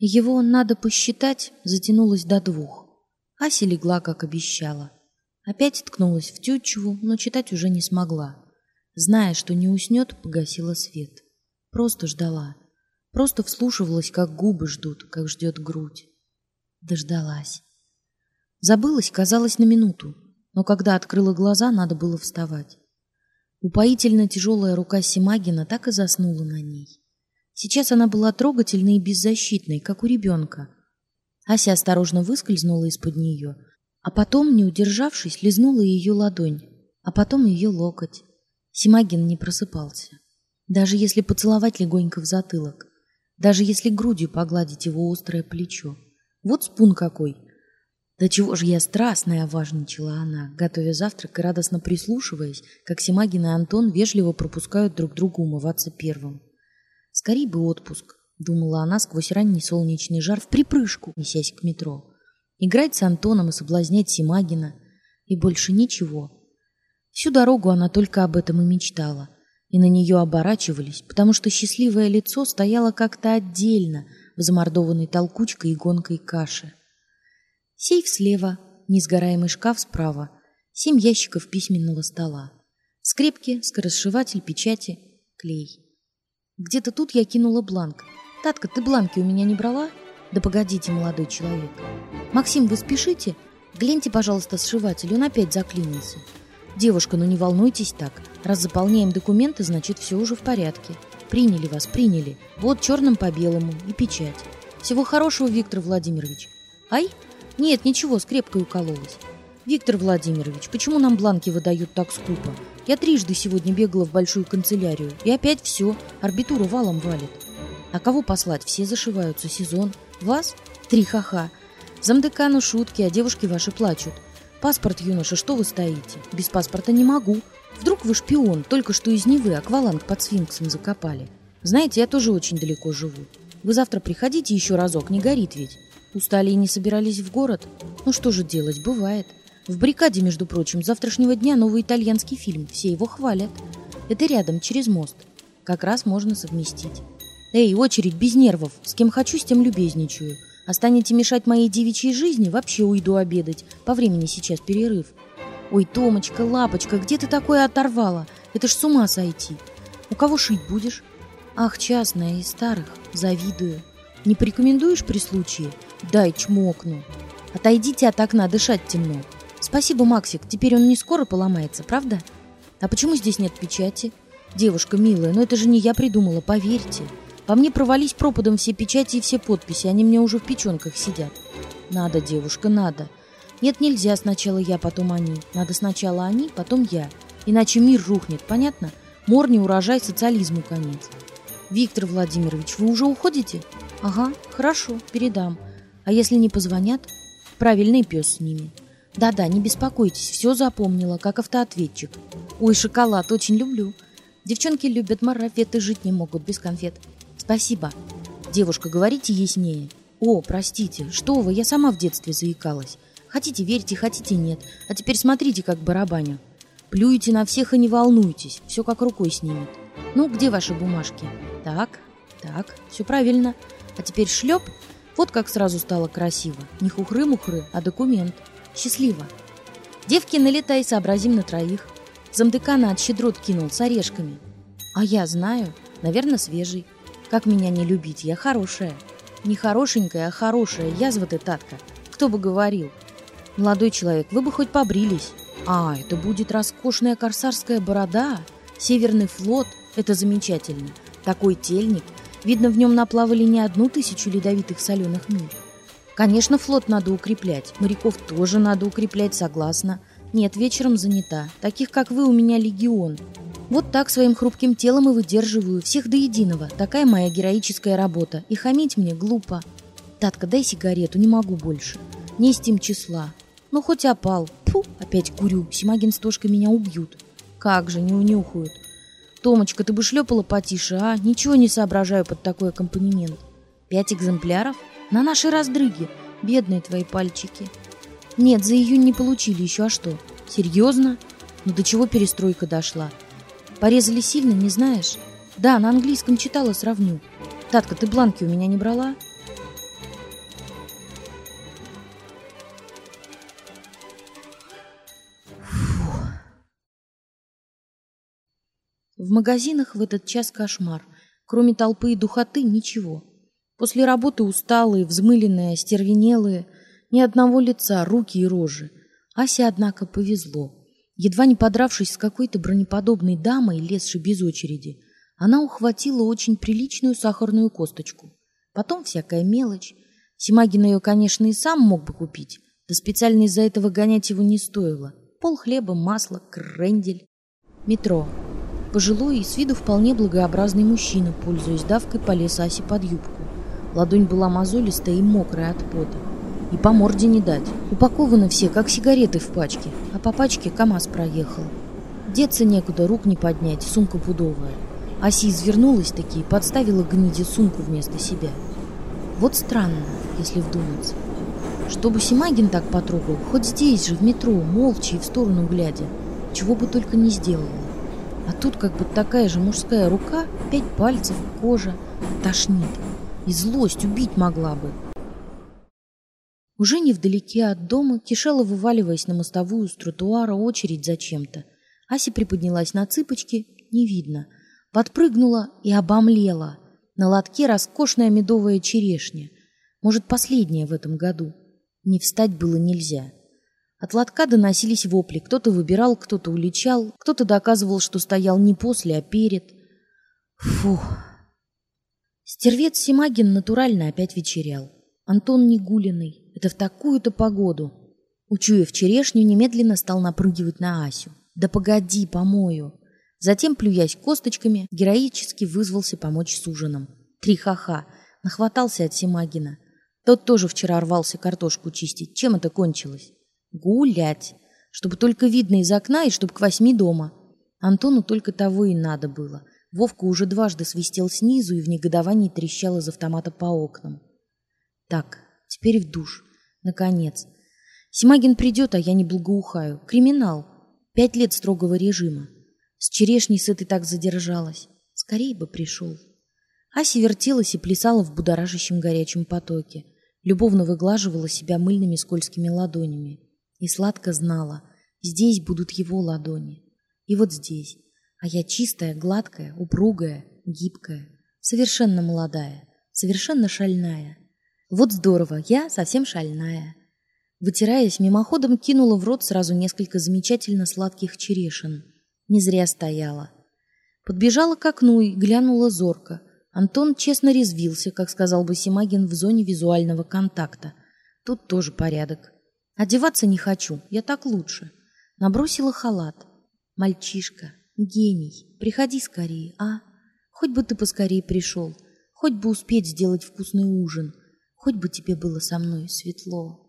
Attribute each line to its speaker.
Speaker 1: Его, надо посчитать, затянулось до 2. Ася легла, как обещала. Опять ткнулась в Тютчеву, но читать уже не смогла. Зная, что не уснет, погасила свет. Просто ждала. Просто вслушивалась, как губы ждут, как ждет грудь. Дождалась. Забылась, казалось, на минуту, но когда открыла глаза, надо было вставать. Упоительно тяжелая рука Симагина так и заснула на ней. Сейчас она была трогательной и беззащитной, как у ребенка. Ася осторожно выскользнула из-под нее, а потом, не удержавшись, лизнула ее ладонь, а потом ее локоть. Симагин не просыпался. Даже если поцеловать легонько в затылок, даже если грудью погладить его острое плечо. Вот спун какой! Да чего же я страстная, важничала она, готовя завтрак и радостно прислушиваясь, как Симагин и Антон вежливо пропускают друг друга умываться первым. Скорей бы отпуск, думала она сквозь ранний солнечный жар вприпрыжку, несясь к метро. Играть с Антоном и соблазнять Симагина. И больше ничего. Всю дорогу она только об этом и мечтала. И на нее оборачивались, потому что счастливое лицо стояло как-то отдельно в замордованной толкучкой и гонкой каши. Сейф слева, несгораемый шкаф справа, 7 ящиков письменного стола. Скрепки, скоросшиватель, печати, клей. Где-то тут я кинула бланк. «Татка, ты бланки у меня не брала?» «Да погодите, молодой человек». «Максим, вы спешите? Гляньте, пожалуйста, сшиватель, он опять заклинился». «Девушка, ну не волнуйтесь так. Раз заполняем документы, значит, все уже в порядке. Приняли вас, приняли. Вот черным по белому и печать. Всего хорошего, Виктор Владимирович». «Ай? Нет, ничего, скрепкой укололась». «Виктор Владимирович, почему нам бланки выдают так скупо? Я 3 сегодня бегала в большую канцелярию, и опять все, арбитура валом валит. А кого послать? Все зашиваются, сезон. Вас? 3 ха-ха. Замдекану шутки, а девушки ваши плачут. Паспорт, юноша, что вы стоите? Без паспорта не могу. Вдруг вы шпион, только что из Невы акваланг под сфинксом закопали. Знаете, я тоже очень далеко живу. Вы завтра приходите еще разок, не горит ведь. Устали и не собирались в город? Ну что же делать, бывает. В Баррикаде, между прочим, с завтрашнего дня новый итальянский фильм. Все его хвалят. Это рядом, через мост. Как раз можно совместить. Эй, очередь, без нервов. С кем хочу, с тем любезничаю. А станете мешать моей девичьей жизни, вообще уйду обедать. По времени сейчас перерыв. Ой, Томочка, лапочка, где ты такое оторвала? Это ж с ума сойти. У кого шить будешь? Ах, частная, из старых. Завидую. Не порекомендуешь при случае? Дай чмокну. Отойдите от окна, дышать темно. Спасибо, Максик, теперь он не скоро поломается, правда? А почему здесь нет печати? Девушка милая, но это же не я придумала, поверьте. По мне провались пропадом все печати и все подписи, они мне уже в печенках сидят. Надо, девушка, надо. Нет, нельзя сначала я, потом они. Надо сначала они, потом я. Иначе мир рухнет, понятно? Мор, не урожай, социализму конец. Виктор Владимирович, вы уже уходите? Ага, хорошо, передам. А если не позвонят? Правильный пес с ними. Да-да, не беспокойтесь, все запомнила, как автоответчик. Ой, шоколад, очень люблю. Девчонки любят марафеты, жить не могут без конфет. Спасибо. Девушка, говорите яснее. О, простите, что вы, я сама в детстве заикалась. Хотите верьте, хотите нет. А теперь смотрите, как барабаню. Плюете на всех и не волнуйтесь, все как рукой снимет. Ну, где ваши бумажки? Так, все правильно. А теперь шлеп. Вот как сразу стало красиво. Не хухры-мухры, а документ. Счастливо. Девки, налетай, сообразим на 3. Замдекана от щедрот кинул с орешками. А я знаю, наверное, свежий. Как меня не любить, я хорошая. Не хорошенькая, а хорошая, язва ты, Татка. Кто бы говорил. Молодой человек, вы бы хоть побрились. А, это будет роскошная корсарская борода. Северный флот, это замечательно. Такой тельник. Видно, в нем наплавали не 1000 ледовитых соленых миль. Конечно, флот надо укреплять. Моряков тоже надо укреплять, согласна. Нет, вечером занята. Таких, как вы, у меня легион. Вот так своим хрупким телом и выдерживаю. Всех до единого. Такая моя героическая работа. И хамить мне глупо. Татка, дай сигарету, не могу больше. Не из тем числа. Ну, хоть опал. Фу, опять курю. Симагин с Тошкой меня убьют. Как же, не унюхают. Томочка, ты бы шлепала потише, а? Ничего не соображаю под такой аккомпанемент. 5 экземпляров? На нашей раздрыге. Бедные твои пальчики. Нет, за июнь не получили еще, а что? Серьезно? Ну до чего перестройка дошла? Порезали сильно, не знаешь? Да, на английском читала, сравню. Татка, ты бланки у меня не брала? В магазинах в этот час кошмар. Кроме толпы и духоты ничего. После работы усталые, взмыленные, остервенелые. Ни одного лица, руки и рожи. Асе, однако, повезло. Едва не подравшись с какой-то бронеподобной дамой, лезшей без очереди, она ухватила очень приличную сахарную косточку. Потом всякая мелочь. Симагин ее, конечно, и сам мог бы купить, да специально из-за этого гонять его не стоило. Пол хлеба, масло, крендель. Метро. Пожилой и с виду вполне благообразный мужчина, пользуясь давкой, полез Асе под юбку. Ладонь была мозолистая и мокрая от пота. И по морде не дать. Упакованы все, как сигареты в пачке, а по пачке КамАЗ проехал. Деться некуда, рук не поднять, сумка пудовая. Ася извернулась-таки и подставила гниде сумку вместо себя. Вот странно, если вдуматься. Чтобы Симагин так потрогал, хоть здесь же, в метро, молча и в сторону глядя, чего бы только не сделала. А тут как бы такая же мужская рука, 5 пальцев, кожа, тошнит. И злость убить могла бы. Уже невдалеке от дома кишела, вываливаясь на мостовую с тротуара, очередь за чем-то. Ася приподнялась на цыпочки, не видно. Подпрыгнула и обомлела. На лотке роскошная медовая черешня. Может, последняя в этом году. Не встать было нельзя. От лотка доносились вопли. Кто-то выбирал, кто-то уличал, кто-то доказывал, что стоял не после, а перед. Фух. Стервец Симагин натурально опять вечерял. Антон Негулиный. Это в такую-то погоду. Учуяв черешню, немедленно стал напрыгивать на Асю. Да погоди, помою. Затем, плюясь косточками, героически вызвался помочь с ужином. 3 ха-ха. Нахватался от Симагина. Тот тоже вчера рвался картошку чистить. Чем это кончилось? Гулять. Чтобы только видно из окна и чтобы к 8 дома. Антону только того и надо было. Вовка уже дважды свистел снизу и в негодовании трещал из автомата по окнам. Так, теперь в душ. Наконец. Симагин придет, а я не благоухаю. Криминал. 5 лет строгого режима. С черешней с этой так задержалась. Скорей бы пришел. Ася вертелась и плясала в будоражащем горячем потоке. Любовно выглаживала себя мыльными скользкими ладонями. И сладко знала, здесь будут его ладони. И вот здесь. А я чистая, гладкая, упругая, гибкая. Совершенно молодая, совершенно шальная. Вот здорово, я совсем шальная. Вытираясь, мимоходом кинула в рот сразу несколько замечательно сладких черешин. Не зря стояла. Подбежала к окну и глянула зорко. Антон честно резвился, как сказал бы Симагин, в зоне визуального контакта. Тут тоже порядок. Одеваться не хочу, я так лучше. Набросила халат. Мальчишка, гений, приходи скорее, а? Хоть бы ты поскорее пришел, хоть бы успеть сделать вкусный ужин, хоть бы тебе было со мной светло.